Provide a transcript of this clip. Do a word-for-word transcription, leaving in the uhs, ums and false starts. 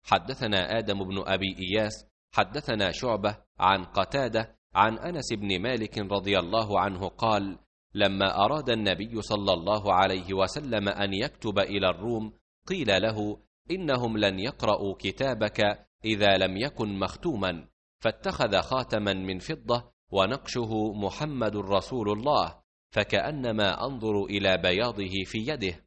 حدثنا آدم بن أبي إياس حدثنا شعبة عن قتادة عن أنس بن مالك رضي الله عنه قال: لما أراد النبي صلى الله عليه وسلم أن يكتب إلى الروم قيل له: إنهم لن يقرأوا كتابك إذا لم يكن مختوما، فاتخذ خاتما من فضة ونقشه محمد رسول الله، فكأنما أنظر إلى بياضه في يده،